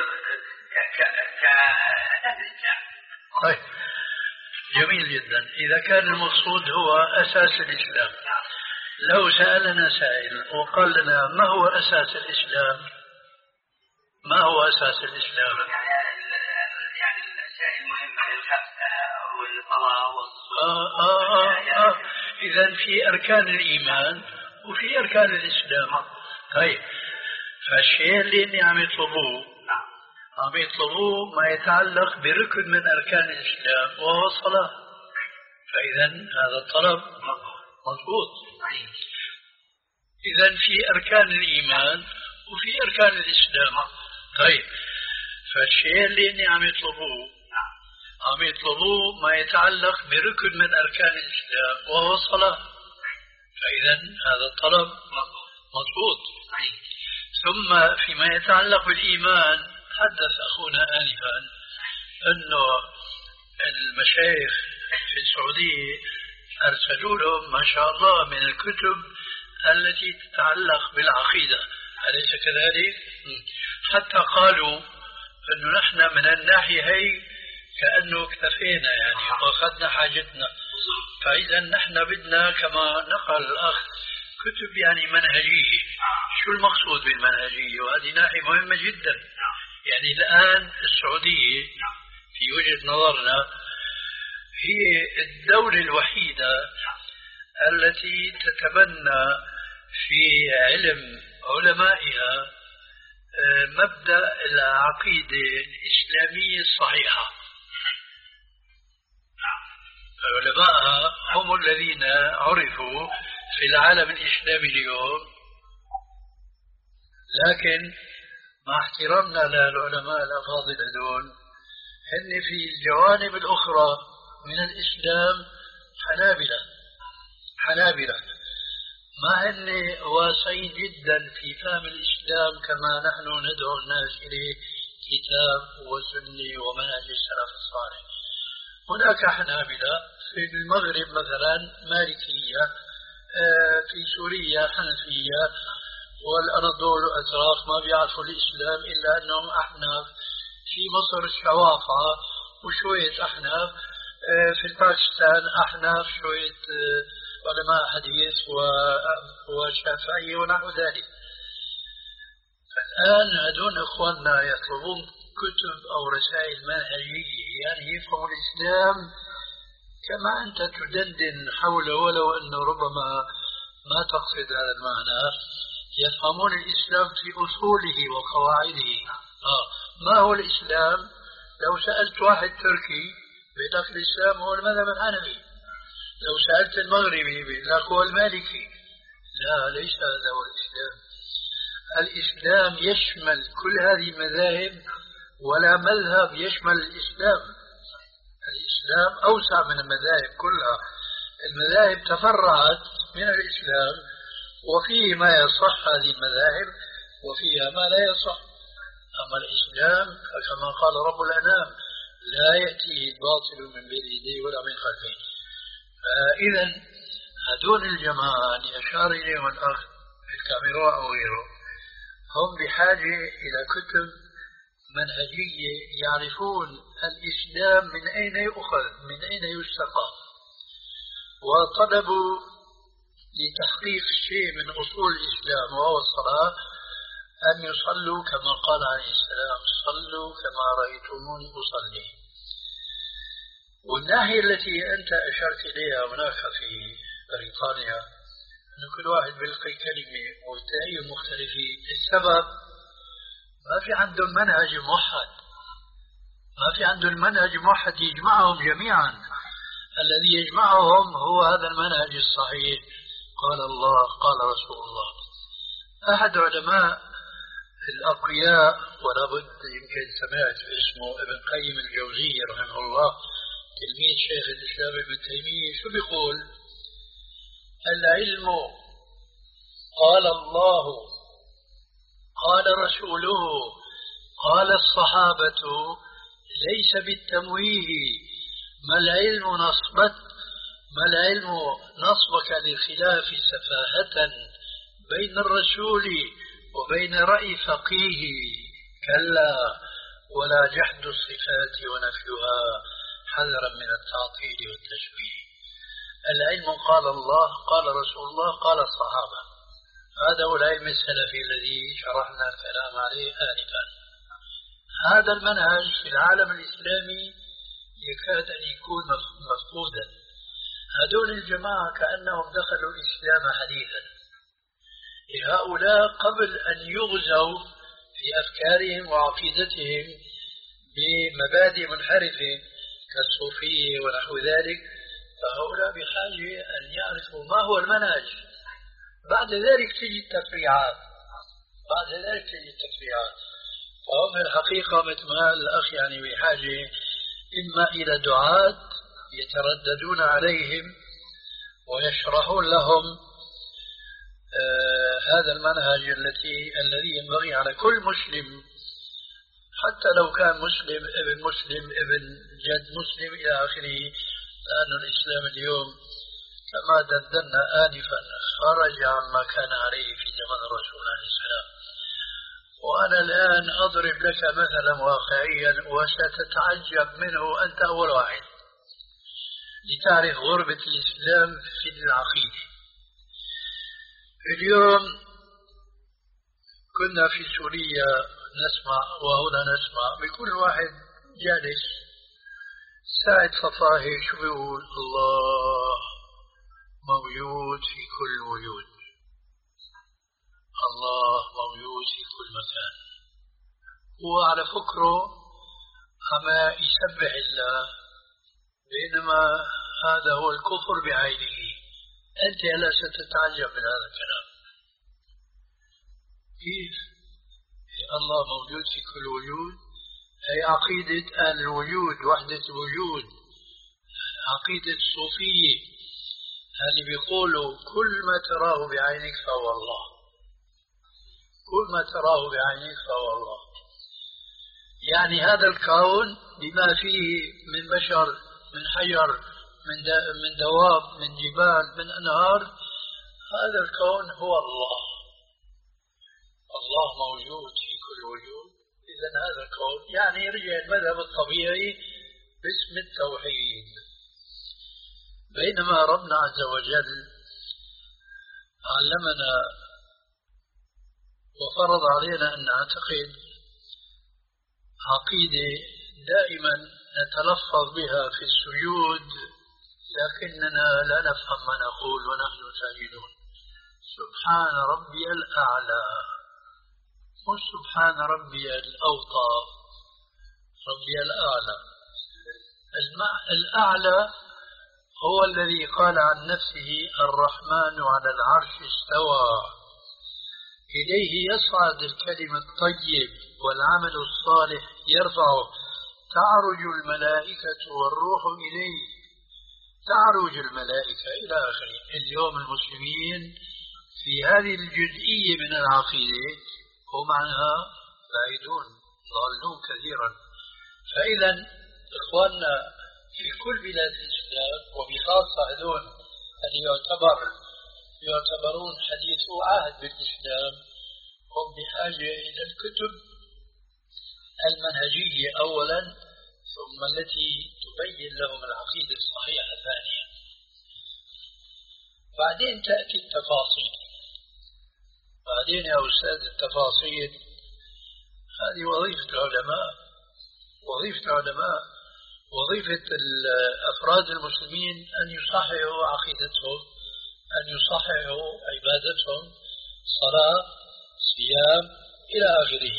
طيب جميل جدا. إذا كان المقصود هو أساس الإسلام، لو سألنا سائل وقال لنا ما هو أساس الإسلام؟ ما هو أساس الإسلام؟ يعني الأشياء المهمة الخمسة والصلاة والصوم. آه آه آه آه. إذن في أركان الإيمان وفي أركان الإسلام. طيب فالشيء اللي عم يطلبوه عم يطلبوه ما يتعلق بركن من أركان الإسلام وهو الصلاة. فإذا هذا الطلب مضبوط. إذا في أركان الإيمان وفي أركان الإسلام. طيب فالشيء اللي عم يطلبوه عم يطلبوه ما يتعلق بركن من أركان الإسلام وهو الصلاة. فإذا هذا الطلب مضبوط. ثم فيما يتعلق بالإيمان تحدث أخونا آنفا أنه المشايخ في السعودية أرسلوا لهم ما شاء الله من الكتب التي تتعلق بالعقيدة، أليس كذلك؟ حتى قالوا أنه نحن من الناحية هي كأنه اكتفينا يعني وأخذنا حاجتنا. فإذا نحن بدنا كما نقل الأخ كتب يعني منهجية. شو المقصود بالمنهجية؟ وهذه ناحية مهمة جدا. يعني الآن السعودية في وجهة نظرنا هي الدولة الوحيدة التي تتبنى في علم علمائها مبدأ العقيدة الإسلامية الصحيحة. علماءها هم الذين عرفوا في العالم الإسلامي اليوم، لكن مع احترامنا للعلماء الأفاضل هذول هن في الجوانب الأخرى من الإسلام حنابلة حنابلة ما هن واسعين جدا في فهم الإسلام كما نحن ندعو الناس إليه كتاب وسنة ومنهج السلف الصالح. هناك حنابلة في المغرب مثلا مالكية، في سوريا حنفية، والأناضول الأتراك ما بيعرفوا الإسلام إلا أنهم أحناف، في مصر الشوافعة وشوية أحناف، في باكستان أحناف شوية علماء حديث وشافعية ونحو ذلك. الآن هدول إخواننا يطلبون كتب أو رسائل منهجية يعني يفهموا الإسلام كما أنت تدندن حوله، ولو أنه ربما ما تقصد هذا المعنى. يفهمون الإسلام في أصوله وقواعده. آه. ما هو الإسلام؟ لو سألت واحد تركي بيقول لك الإسلام هو المذهب الحنفي، لو سألت المغربي بيقول لك هو المالكي. لا، ليس هذا هو الإسلام. الإسلام يشمل كل هذه المذاهب، ولا مذهب يشمل الإسلام. الإسلام أوسع من المذاهب كلها. المذاهب تفرعت من الإسلام، وفيه ما يصح هذه المذاهب وفيها ما لا يصح. أما الإسلام كما قال رب الأنام لا يأتيه الباطل من بين يديه ولا من خلفه. فإذا هذول الجماعة اللي أشار إليهم الأخ الكاميرا أو غيره هم بحاجة إلى كتب منهجية يعرفون الإسلام من أين يؤخذ، من أين يستقى، وطلبوا لتحقيق شيء من أصول الإسلام وهو الصلاة أن يصلوا كما قال عليه السلام: صلوا كما رأيتموني أصلي. والناحية التي أنت أشرت إليها هناك في بريطانيا أن كل واحد بيلقي كلمة وتلاقيهم مختلفين. السبب ما في عندهم منهج موحد، ما في عندهم منهج موحد يجمعهم جميعا. الذي يجمعهم هو هذا المنهج الصحيح، قال الله قال رسول الله. أحد علماء الأقوياء ولا بد يمكن سمعت اسمه ابن قيم الجوزية رحمه الله، تلميذ شيخ الإسلام ابن تيمية، شو بيقول؟ العلم قال الله قال رسوله قال الصحابة ليس بالتمويه. ما العلم نصبت ما العلم نصبك للخلاف سفاهة بين الرسول وبين رأي فقيه، كلا ولا جحد الصفات ونفيها حذرا من التعطيل والتشبيه. العلم قال الله قال رسول الله قال الصحابة. هذا هو العلم السلفي الذي شرحنا الكلام عليه آنفا. هذا المنهج في العالم الإسلامي يكاد أن يكون مفقودا. هذول الجماعة كأنهم دخلوا الإسلام حديثا. هؤلاء قبل أن يغزوا في أفكارهم وعقيدتهم بمبادئ منحرفة كالصوفية ونحو ذلك، فهؤلاء بحاجة أن يعرفوا ما هو المنهج. بعد ذلك تجي التفريعات بعد ذلك تجي التفريعات فهم في الحقيقة مثل ما الأخ يعني بحاجة إما إلى دعاة يترددون عليهم ويشرحون لهم آه هذا المنهج التي الذي ينبغي على كل مسلم، حتى لو كان مسلم ابن مسلم ابن جد مسلم إلى آخره، لأن الإسلام اليوم كما دندنا آنفا خرج عما كان عليه في زمن الرسول عليه السلام. وأنا الآن أضرب لك مثلا واقعيا وستتعجب منه أنت أول واحد لتعرف غربة الإسلام في العقيدة. اليوم كنا في سوريا نسمع وهنا نسمع بكل واحد جالس ساعة فطاهي شو بيقول؟ الله موجود في كل وجود، الله موجود في كل مكان. هو على فكره أما يسبح الله، بينما هذا هو الكفر بعينه. أنت لا ستتعجب من هذا الكلام. كيف؟ الله موجود في كل وجود، هي عقيدة أهل الوجود، وحدة الوجود، عقيدة الصوفية اللي بيقولوا كل ما تراه بعينك فهو الله، كل ما تراه بعينك فهو الله. يعني هذا الكون بما فيه من بشر، من حجر، من من دواب، من جبال، من أنهار، هذا الكون هو الله. الله موجود في كل وجود. إذن هذا الكون يعني يرجع المذهب الطبيعي باسم التوحيد. بينما ربنا عز وجل علمنا وفرض علينا أن نعتقد عقيدة دائما نتلفظ بها في السجود، لكننا لا نفهم ما نقول ونحن ساجدون. سبحان ربي الأعلى، مش سبحان ربي الأوطى، ربي الأعلى. الأعلى هو الذي قال عن نفسه الرحمن على العرش استوى، إليه يصعد الكلم الطيب والعمل الصالح يرفعه، تعرج الملائكة والروح إليه، تعرج الملائكة إلى آخره. اليوم المسلمين في هذه الجزئية من العقيدة هم عنها بعيدون، ضالون كثيرا. فإذا إخواننا في كل بلاد الإسلام وبخاصة هذول اللي يعتبر يعتبرون حديثو عهد بالإسلام هم بحاجة إلى الكتب المنهجية أولا، ثم التي تبين لهم العقيدة الصحيحة ثانيا، بعدين تأتي التفاصيل. بعدين يا أستاذ التفاصيل هذه وظيفة العلماء، وظيفة العلماء وظيفة الأفراد المسلمين أن يصححوا عقيدتهم، أن يصححوا عبادتهم، صلاة، صيام، إلى آخره.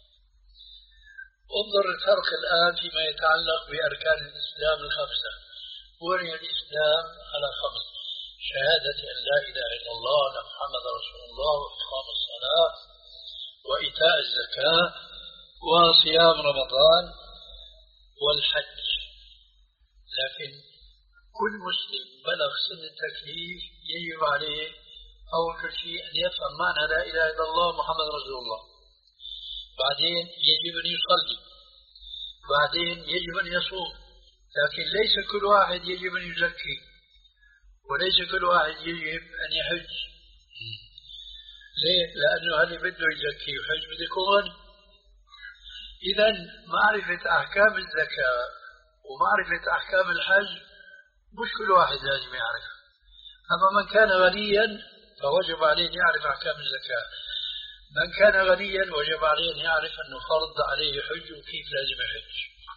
انظر الفرق الآن فيما يتعلق بأركان الإسلام الخمسة. بني الإسلام على خمس: شهادة أن لا إله إلا الله وأن محمدا رسول الله، وإقام الصلاة، وإيتاء الزكاة، وصيام رمضان، والحج. لكن كل مسلم بلغ سن التكليف يجب عليه أول شيء أن يفهم معنى لا إله إلا الله محمد رسول الله، بعدين يجب أن يصلي، بعدين يجب أن يصوم. لكن ليس كل واحد يجب أن يزكي، وليس كل واحد يجب أن يحج. ليه؟ لأنه اللي بده يزكي ويحج بده يكون غني. إذن معرفة أحكام الزكاة ومعرفة أحكام الحج مش كل واحد لازم يعرف. أما من كان غنيا فوجب عليه أن يعرف أحكام الزكاة، من كان غنيا وجب عليه أن يعرف أنه فرض عليه حج وكيف لازم يحج.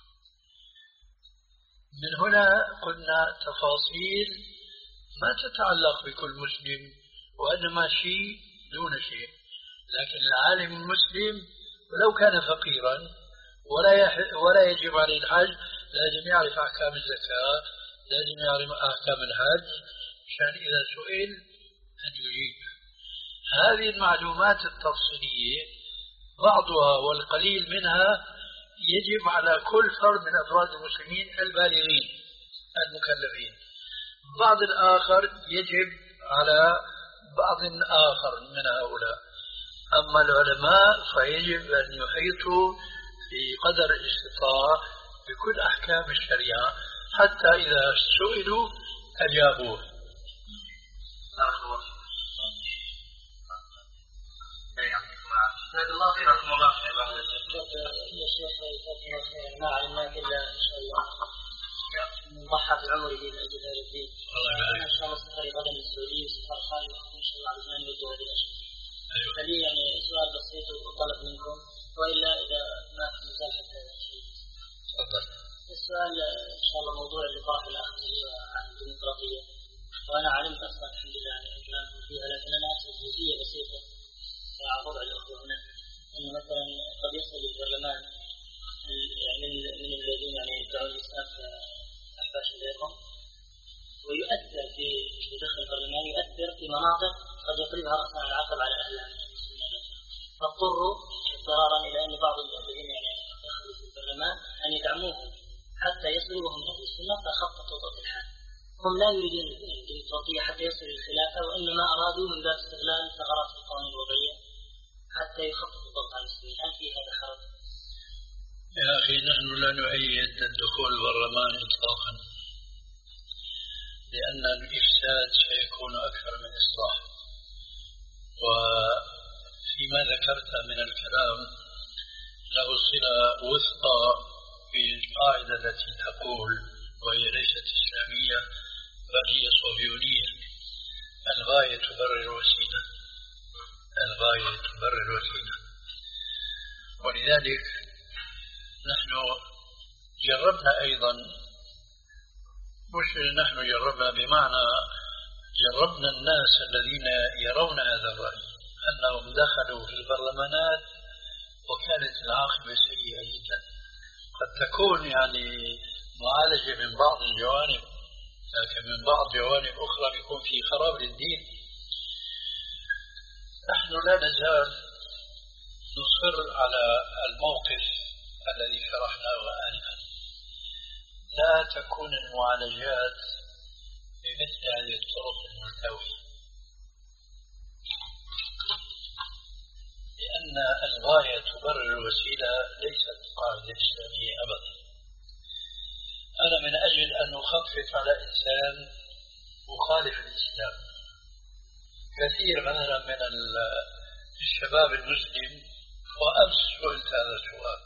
من هنا قلنا تفاصيل ما تتعلق بكل مسلم، وإنما شيء دون شيء. لكن العالم المسلم ولو كان فقيرا ولا ولا يجب عليه الحج لازم يعرف أحكام الزكاة، لازم يعرف أحكام الحج، عشان إذا سئل أن يجيب. هذه المعلومات التفصيلية بعضها والقليل منها يجب على كل فرد من أفراد المسلمين البالغين المكلفين. بعض الآخر يجب على بعض آخر من هؤلاء. أما العلماء فيجب أن يحيطوا في قدر الاستطاعة بكل أحكام الشريعة حتى إذا سئلوا أجابوه. جزاك الله خير. رحمه الله خير. يا شيخ ما علمناك إلا إن شاء الله نضحى بعمره من أجل هذا الدين. إن شاء الله سفر غدا للسعودية وسفر خارج إن شاء الله عزمان له هذه الأشياء. فلي يعني سؤال بسيط وطلب منكم، وإلا إذا ما في مجال حتى هذا الشيء. تفضل. السؤال إن شاء الله موضوع اللي طرح الأخ عن الديمقراطية، وأنا علمت أصلا الحمد لله يعني كلامكم فيها، لكن أنا أقصد جزئية بسيطة على وضع الأخوة هنا، أنه مثلا قد يصل للبرلمان يعني من الذين يعني يدعون الإسلام كأحباش إليكم مناطق قد يقلبها رأسا العقب على أهلها، فاضطروا اضطرارا إلى أن بعض الذين يعني دخلوا في البرلمان أن يدعموهم حتى يصلوا وهم أهل السنة، فخططوا ضد الحال. هم لا يريدون الديمقراطية حتى يصلوا للخلافة، وإنما أرادوا من باب استغلال ثغرات القوانين الوضعية حتى يخططوا ضد المسلمين. هل في هذا حرج؟ يا أخي نحن لا نؤيد الدخول البرلمان إطلاقا، لأن الإفساد سيكون أكثر من إصلاح. وفيما ذكرت من الكلام له صلة وثقى بالقاعدة التي تقول، وهي ليست إسلامية بل هي صهيونية: الغاية تبرر الوسيلة، الغاية تبرر الوسيلة. ولذلك نحن جربنا أيضا، مش نحن جربنا بمعنى جربنا الناس الذين يرون هذا الرأي، أنهم دخلوا في البرلمانات وكانت العاقبة سيئة جدا. قد تكون يعني معالجة من بعض الجوانب، لكن من بعض جوانب أخرى يكون في خراب للدين. نحن لا نزال نصر على الموقف الذي شرحناه آنفا: لا تكون المعالجات بمثل هذه الطرق الملتوية، لأن الغاية تبرر الوسيلة ليست قاعدة إسلامية أبدا. أنا من أجل أن أخفف على إنسان مخالف الإسلام، كثير مثلا من الشباب المسلم، وأمس سئلت هذا السؤال: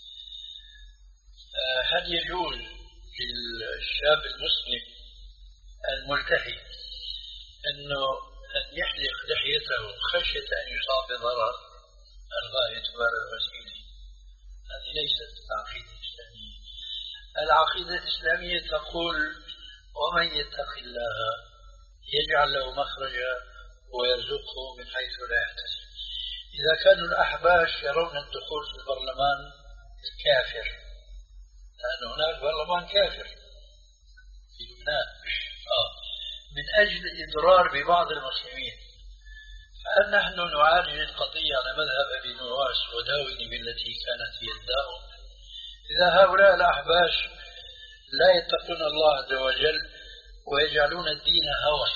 هل يجوز للشاب المسلم الملتحي أنه أن يحلق لحيته خشية أن يصاب بضرر؟ الغاية تبرر الوسيلة. هذه ليست العقيدة الإسلامية. العقيدة الإسلامية تقول: ومن يتق الله يجعل له مخرجا ويرزقه من حيث لا يحتسب. إذا كانوا الأحباش يرون الدخول في البرلمان كافر، لأن هناك برلمان كافر في لبنان آه. من أجل إضرار ببعض المسلمين، فهل نحن نعالج القضية على مذهب أبي نواس وداوني بالتي كانت هي الداء؟ إذا هؤلاء الأحباش لا يتقون الله عز وجل ويجعلون الدين هوى،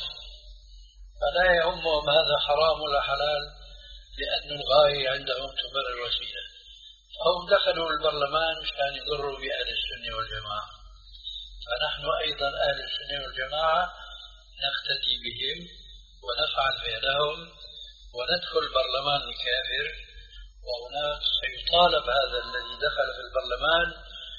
فلا يهمهم هذا حرام ولا حلال، لأن الغاية عندهم تبرر الوسيلة. فهم دخلوا البرلمان مشان يضروا بأهل السنة والجماعة، فنحن أيضا أهل السنة والجماعة نقتدي بهم ونفعل فعلهم وندخل برلمان الكافر، وهناك سيطالب هذا الذي دخل في البرلمان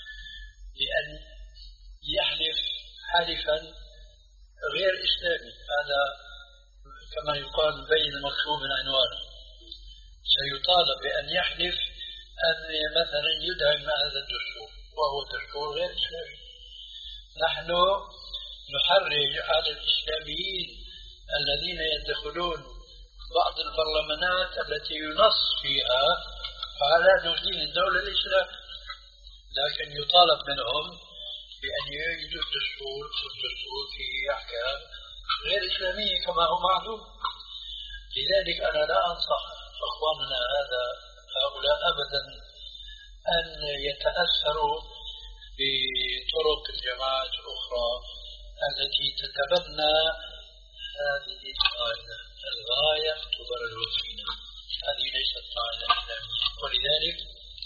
بأن يحلف حلفا غير إسلامي. هذا كما يقال بين المطلوب من عنوانه. سيطالب بأن يحلف أن مثلا يدعم هذا الدستور، وهو دستور غير إسلامي. نحن نحرج على الإسلاميين الذين يدخلون بعض البرلمانات التي ينص فيها على دين الدولة الإسلام، لكن يطالب منهم بأن يجدوا الدستور، والدستور فيه أحكام غير إسلامية كما هو معلوم. لذلك أنا لا أنصح أخواننا هذا هؤلاء أبدا أن يتأثروا بطرق الجماعات الأخرى التي تتبنى هذه القاعدة: الغاية تبرر الوسيلة. هذه ليست قاعدة إسلامية، ولذلك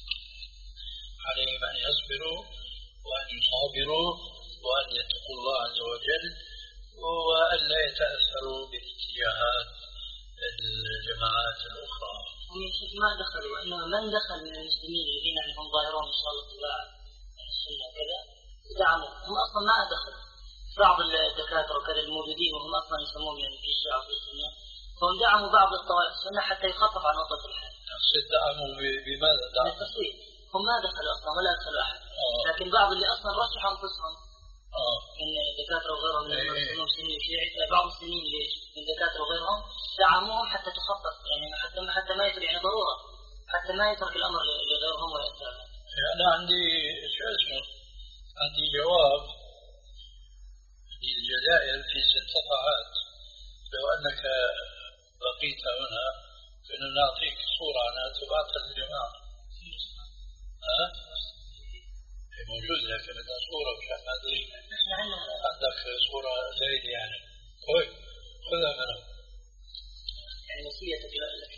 عليهم أن يصبروا وأن يصابروا وأن يتقوا الله عز وجل، وأن لا يتأثروا باتجاهات الجماعات الأخرى. ما دخلوا، وإنما من دخل من المسلمين الذين هم ظاهرون إن شاء الله اتباع السنة وكذا دعموا، هم أصلا ما دخلوا. بعض الدكاترة وكذا الموجودين وهم أصلا يسمون يعني في الشيعة وفي السنة، فهم دعموا بعض الطوائف السنة حتى يخفف عن وطأة الحال. دعموا بماذا؟ دعموا بالتصويت. هم ما دخلوا أصلا ولا دخلوا أحد، لكن بعض اللي أصلا رشحوا أنفسهم من دكاترة وغيرهم من المسلمين الشيعي، بعض السنين من دكاترة وغيرهم دعموهم حتى تخفف، يعني حتى حتى ما يصير يعني ضرورة، حتى ما يترك الأمر لغيرهم ويأثر. أنا عندي شو اسمه عندي جواب للجزائر في ست صفحات لو أنك بقيت هنا كنا نعطيك صورة عنها تبعثها للجماعة. ها؟ موجود لكن بدها صورة مش أدري عندك صورة زايدة يعني كويس خذها منهم. يعني وصيتك لك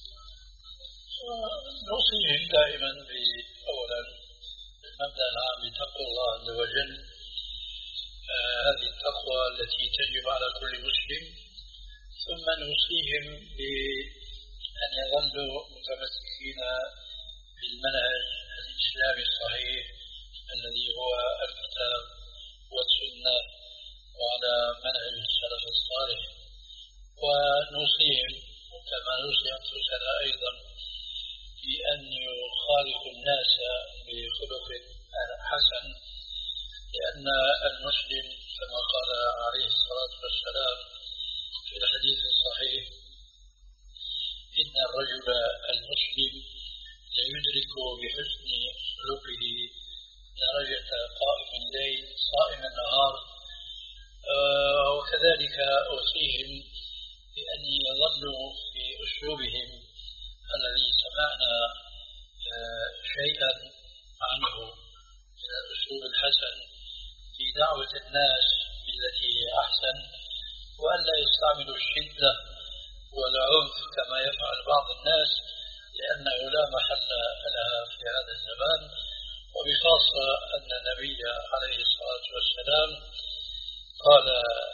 نوصيهم دائما بأولا المبدأ العام بتقوى الله عز وجل. آه هذه التقوى التي تجب على كل مسلم. ثم نوصيهم بأن يظلوا متمسكين بالمنهج الإسلامي الصحيح الذي هو الكتاب والسنة وعلى منهج السلف الصالح. ونوصيهم كما نوصي أنفسنا أيضا بأن يخالقوا الناس بخلق حسن، لأن المسلم كما قال عليه الصلاة والسلام في الحديث الصحيح إن الرجل المسلم ليدرك بحسن خلقه درجة قائم الليل صائم النهار. آه وكذلك أوصيهم بأن يظلوا في أسلوبهم الذي سمعنا آه شيئا عنه من الأسلوب الحسن في دعوة الناس بالتي هي أحسن، وأن لا يستعملوا الشدة والعنف كما يفعل بعض الناس، لأنه لا محل لها في هذا الزمان، وبخاصة أن النبي عليه الصلاة والسلام قال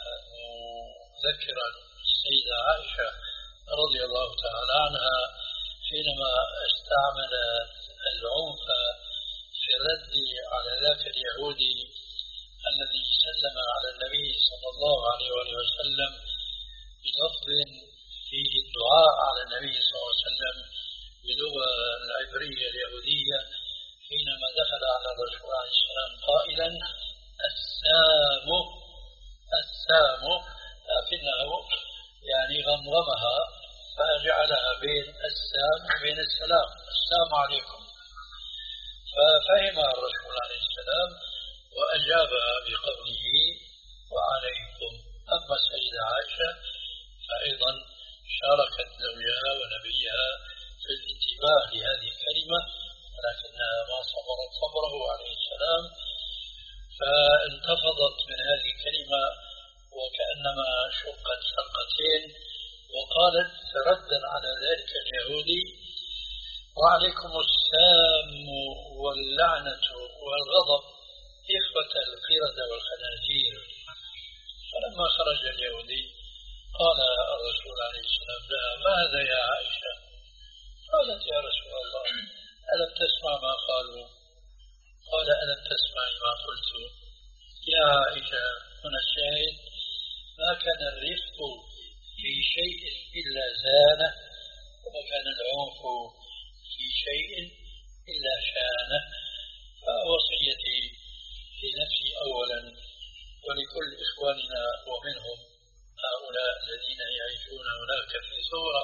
مذكرا السيدة عائشة رضي الله تعالى عنها حينما استعمل العنف في الرد على ذاك اليهودي الذي سلم على النبي صلى الله عليه وسلم بلفظ فيه الدعاء على النبي صلى الله عليه وسلم باللغة العبرية اليهودية، حينما دخل على الرسول عليه السلام قائلا السام السام، لكنه يعني غمغمها فجعلها بين السام وبين السلام، السلام عليكم. ففهمها الرسول عليه السلام وأجابها بقوله وعليكم. أما السيدة عائشة فأيضا شاركت زوجها ونبيها في الانتباه لهذه الكلمة، ولكنها ما صبرت صبره عليه السلام، فانتفضت من هذه الكلمة وكأنما شقت شقتين، وقالت ردا على ذلك اليهودي وعليكم السام واللعنة والغضب إخوة القردة والخنازير. فلما خرج اليهودي قال الرسول عليه السلام لها ماذا يا عائشة؟ قالت يا رسول الله ألم تسمع ما قالوا؟ قال ألم تسمعي ما قلت؟ يا عائشة هنا الشاهد ما كان الرفق في شيء إلا زانه، وما كان العنف في شيء إلا شانه. فوصيتي لنفسي أولا ولكل إخواننا ومنهم هؤلاء الذين يعيشون هناك في ثورة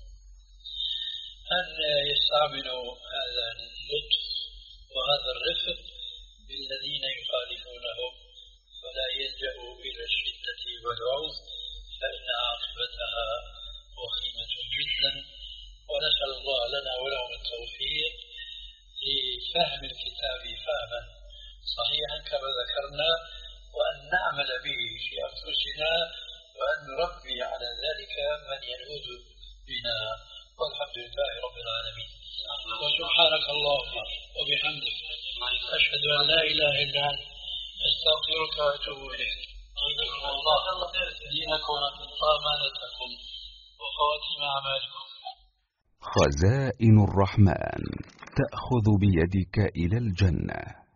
أن يستعملوا هذا اللطف وهذا الرفق بالذين يخالفونهم، ولا يلجأوا إلى الشدة والعنف، فإن عاقبتها وخيمة جدا. ونسأل الله لنا ولهم التوفيق لفهم الكتاب فهما صحيحا كما ذكرنا، وأن نعمل به في أنفسنا، وأن نربي على ذلك من يلوذ بنا. والحمد لله رب العالمين. وسبحانك اللهم وبحمدك أشهد أن لا إله إلا أنت أستغفرك وأتوب إليك. الله دينكم وأمانتكم وخواتم أعمالكم. خزائن الرحمن تأخذ بيدك إلى الجنة.